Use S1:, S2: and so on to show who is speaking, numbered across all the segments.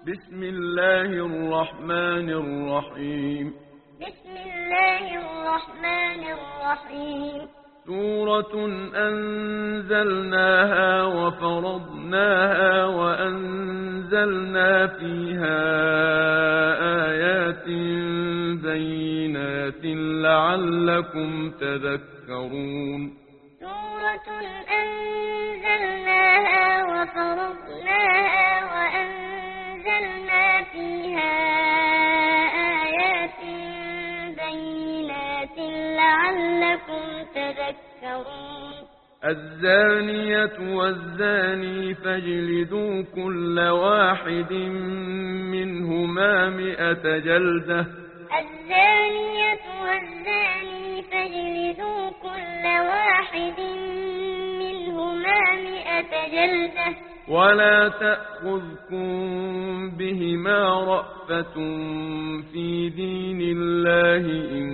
S1: بسم الله الرحمن الرحيم.
S2: بسم الله الرحمن الرحيم.
S1: سورة أنزلناها وفرضناها وأنزلنا فيها آيات بينات لعلكم تذكرون.
S2: سورة أنزلناها وفرضناها وأنزلنا فيها آيات بينات لعلكم تذكرون.
S1: الزانية والزاني فاجلدوا كل واحد منهما 100 جلدة.
S2: الزانية والزاني فاجلدوا كل واحد منهما 100 جلدة.
S1: ولا تأخذكم بهما رأفة في دين الله إن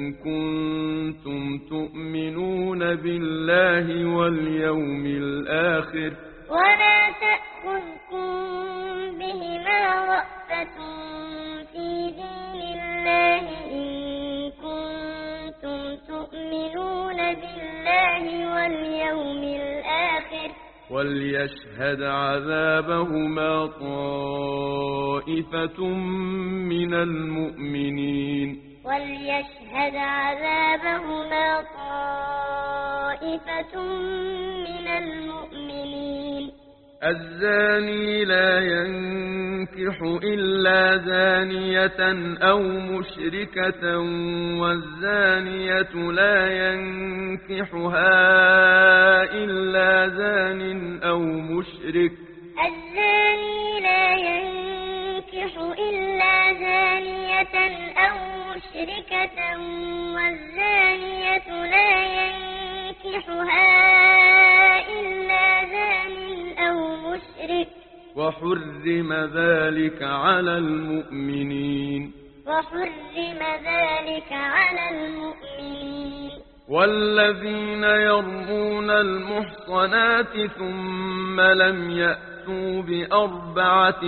S1: كنتم تؤمنون بالله واليوم الآخر.
S2: ولا تأخذكم بهما رأفة في دين الله إن كنتم تؤمنون بالله واليوم الآخر.
S1: وليشهد عذابهما طائفة من المؤمنين.
S2: وليشهد عذابهما طائفة من المؤمنين.
S1: الزاني لا ينكح إلا زانية أو مشركة والزانية لا ينكحها إلا زان أو مشرك.
S2: الزاني لا ينكح إلا زانية أو مشركة والزانية لا ينكحها إلا زان أو مشرك.
S1: وحرم ذلك على المؤمنين.
S2: وحرم ذلك على المؤمنين.
S1: والذين يرمون المحصنات ثم لم يأتوا ب4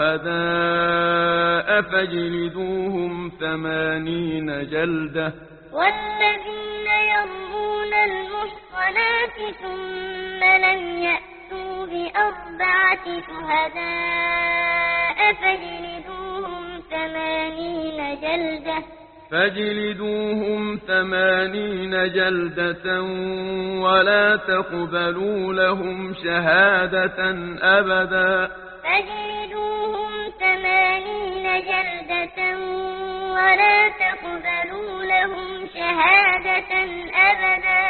S1: شهداء فاجلدوهم 80 جلدة.
S2: والذين يرمون المحصنات ثم لم يأتوا ب4 شهداء فاجلدوهم 80 جلدة.
S1: فاجلدوهم 80 جلدة ولا تقبلوا لهم شهادة أبدا.
S2: فاجلدوهم 80 جلدة ولا تقبلوا لهم شهادة أبدا.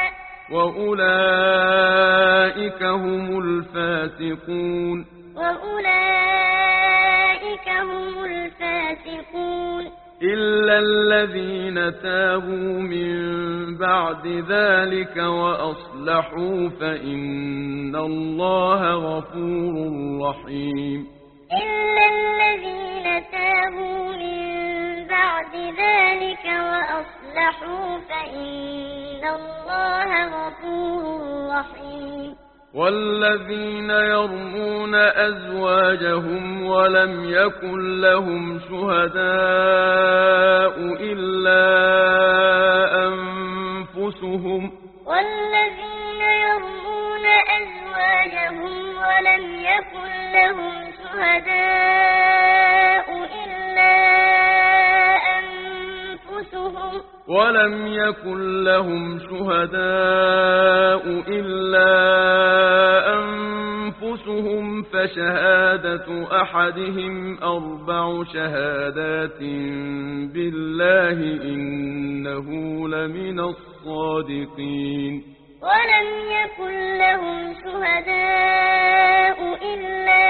S1: وأولئك هم الفاسقون.
S2: وأولئك هم الفاسقون.
S1: إلا الذين تابوا من بعد ذلك وأصلحوا فإن الله غفور رحيم.
S2: إلا الذين تابوا من بعد ذلك وأصلحوا فإن الله غفور رحيم.
S1: والذين يرمون أزواجهم ولم يكن لهم شهداء إلا أنفسهم.
S2: والذين يرمون أزواجهم ولم يكن لهم شهداء إلا أنفسهم.
S1: ولم يكن لهم شهداء إلا أنفسهم فشهادة أحدهم 4 شهادات بالله إنه لمن الصادقين.
S2: ولم يكن لهم شهداء إلا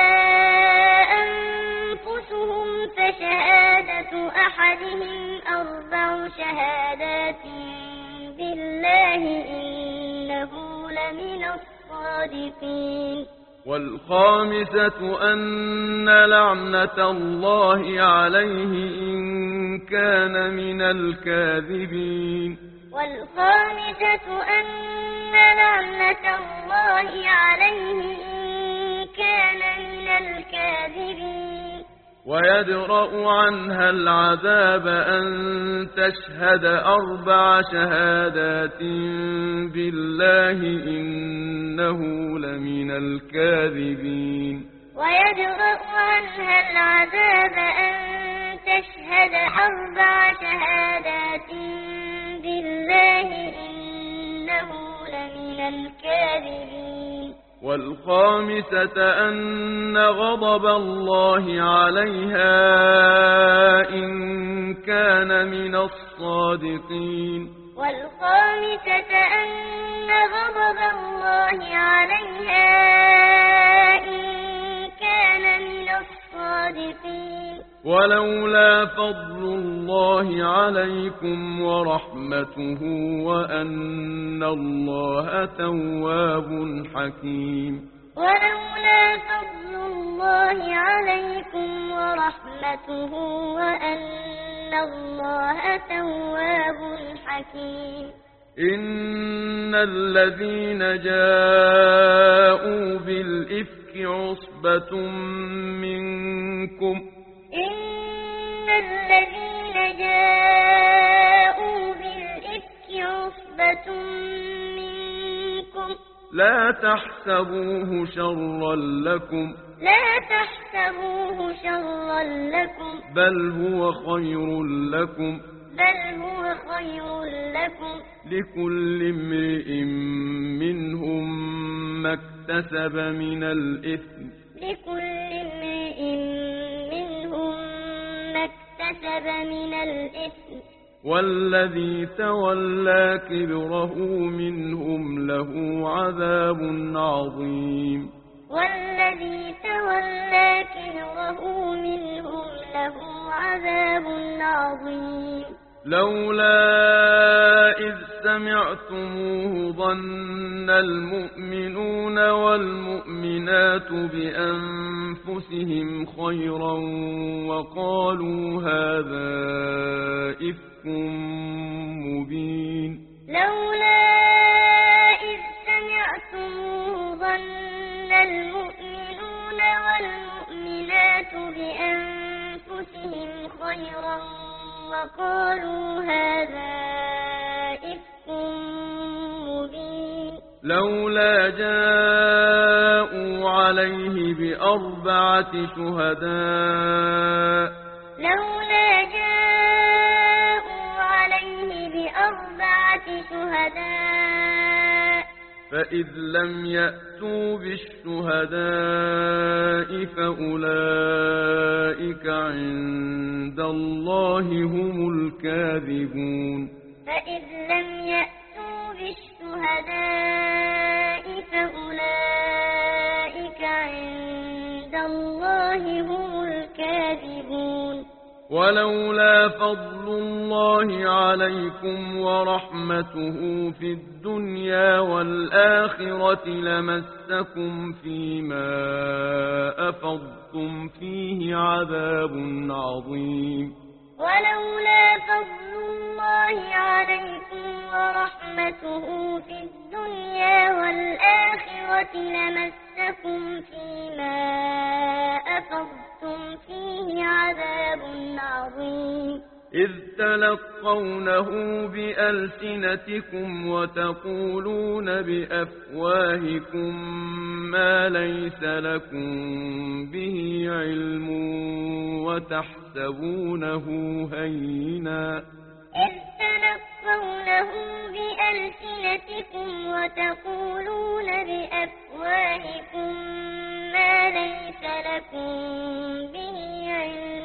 S2: أنفسهم فشهادة أحدهم 4 شهادات بالله إنه لمن الصادقين.
S1: والخامسة أن لعنة الله عليه إن كان من الكاذبين.
S2: والخامسة أن لعنة الله عليه إن كان من الكاذبين.
S1: ويدرأ عنها العذاب أن تشهد 4 شهادات بالله إنه لمن الكاذبين
S2: ويدرأ عنها العذاب أن تشهد 4 شهادات بالله إنه لمن الكاذبين
S1: والخامسة أن غضب الله عليها إن كان من الصادقين
S2: والخامسة أن غضب الله عليها إن كان من الصادقين
S1: ولولا فضل الله عليكم ورحمته وأن الله تواب حكيم
S2: ولولا فضل الله عليكم ورحمته وأن الله تواب حكيم
S1: إن الذين جاءوا بالإفك عصبة منكم
S2: إن الذين جاءوا بالإفك عصبة منكم
S1: لا تحسبوه شرا لكم
S2: لا تحسبوه شرا لكم
S1: بل هو خير لكم لكل امرئ منهم ما اكتسب من الإثم والذي تولى كبره منهم له عذاب عظيم
S2: والذي تولى كبره منهم له عذاب عظيم
S1: لولا إذ سمعتموه ظن المؤمنون والمؤمنات بأنفسهم خيرا وقالوا هذا إفك مبين
S2: لولا إذ سمعتموه ظن المؤمنون والمؤمنات بأنفسهم خيرا وقالوا هذا إفك مبين
S1: لولا جاءوا عليه ب4 شهداء
S2: لولا جاءوا عليه ب4 شهداء
S1: فإذ لم يأتوا بالشهداء فأولئك عند الله هم الكاذبون
S2: فإذ لم يأتوا بالشهداء فأولئك عند الله هم الكاذبون
S1: ولولا فضل الله عليكم ورحمته في الدنيا والآخرة لمسكم فيما أفضتم فيه عذاب عظيم
S2: ولولا فضل الله عليكم ورحمته في الدنيا والآخرة لمسكم فيما أفضتم فيه عذاب عظيم
S1: إذ تلقونه بألسنتكم وتقولون بأفواهكم ما ليس لكم به علم وتحسبونه هينا
S2: إذ تلقونه بألسنتكم وتقولون بأفواهكم ما ليس لكم به علم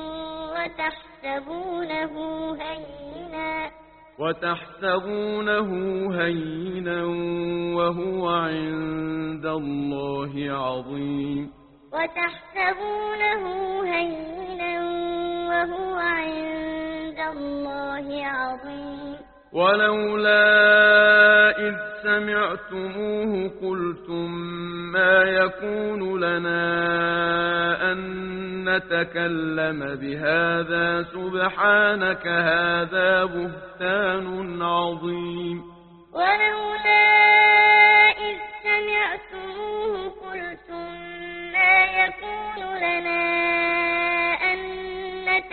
S1: وتحسبونه هينا وهو عند الله عظيم
S2: وتحسبونه هينا وهو عند الله عظيم
S1: ولولا إذ سمعتموه قلتم ما يكون لنا أن نتكلم بهذا سبحانك هذا بهتان عظيم
S2: ولولا إذ سمعتموه قلتم ما يكون لنا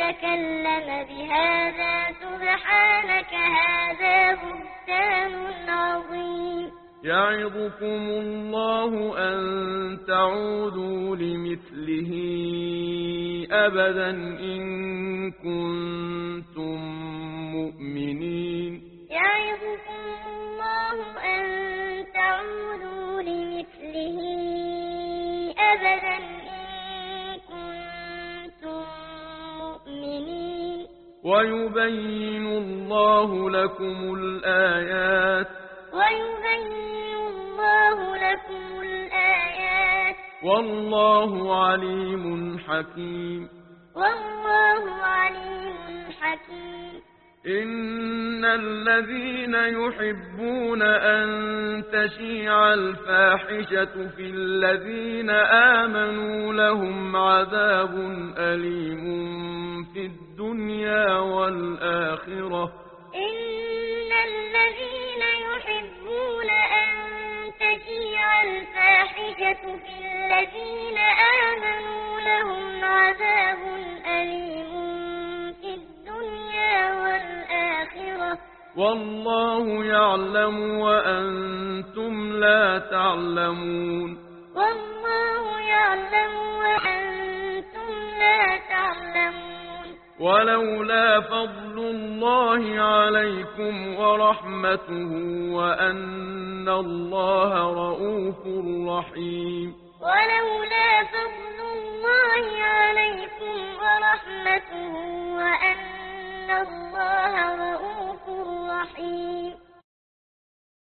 S2: تكلم بهذا سبحانك هذا بهتان عظيم
S1: يعظكم الله أن تعودوا لمثله أبدا إن كنتم مؤمنين
S2: يعظكم الله أن تعودوا لمثله أبدا إن كنتم مؤمنين
S1: ويبين الله لكم الآيات
S2: ويبين الله لكم الآيات
S1: والله عليم حكيم
S2: والله عليم حكيم
S1: إن الذين يحبون أن تشيع الفاحشة في الذين آمنوا لهم عذاب أليم في الدنيا والآخرة
S2: إن الذين يحبون أن تشيع الفاحشة في الذين آمنوا لهم عذاب أليم في الدنيا والآخرة
S1: والله يعلم وأنتم لا تعلمون
S2: والله يعلم وأنتم لا تعلمون
S1: ولولا فضل الله عليكم ورحمته وأن الله رءوف رحيم
S2: ولولا فضل الله عليكم ورحمته وأن الله رءوف رحيم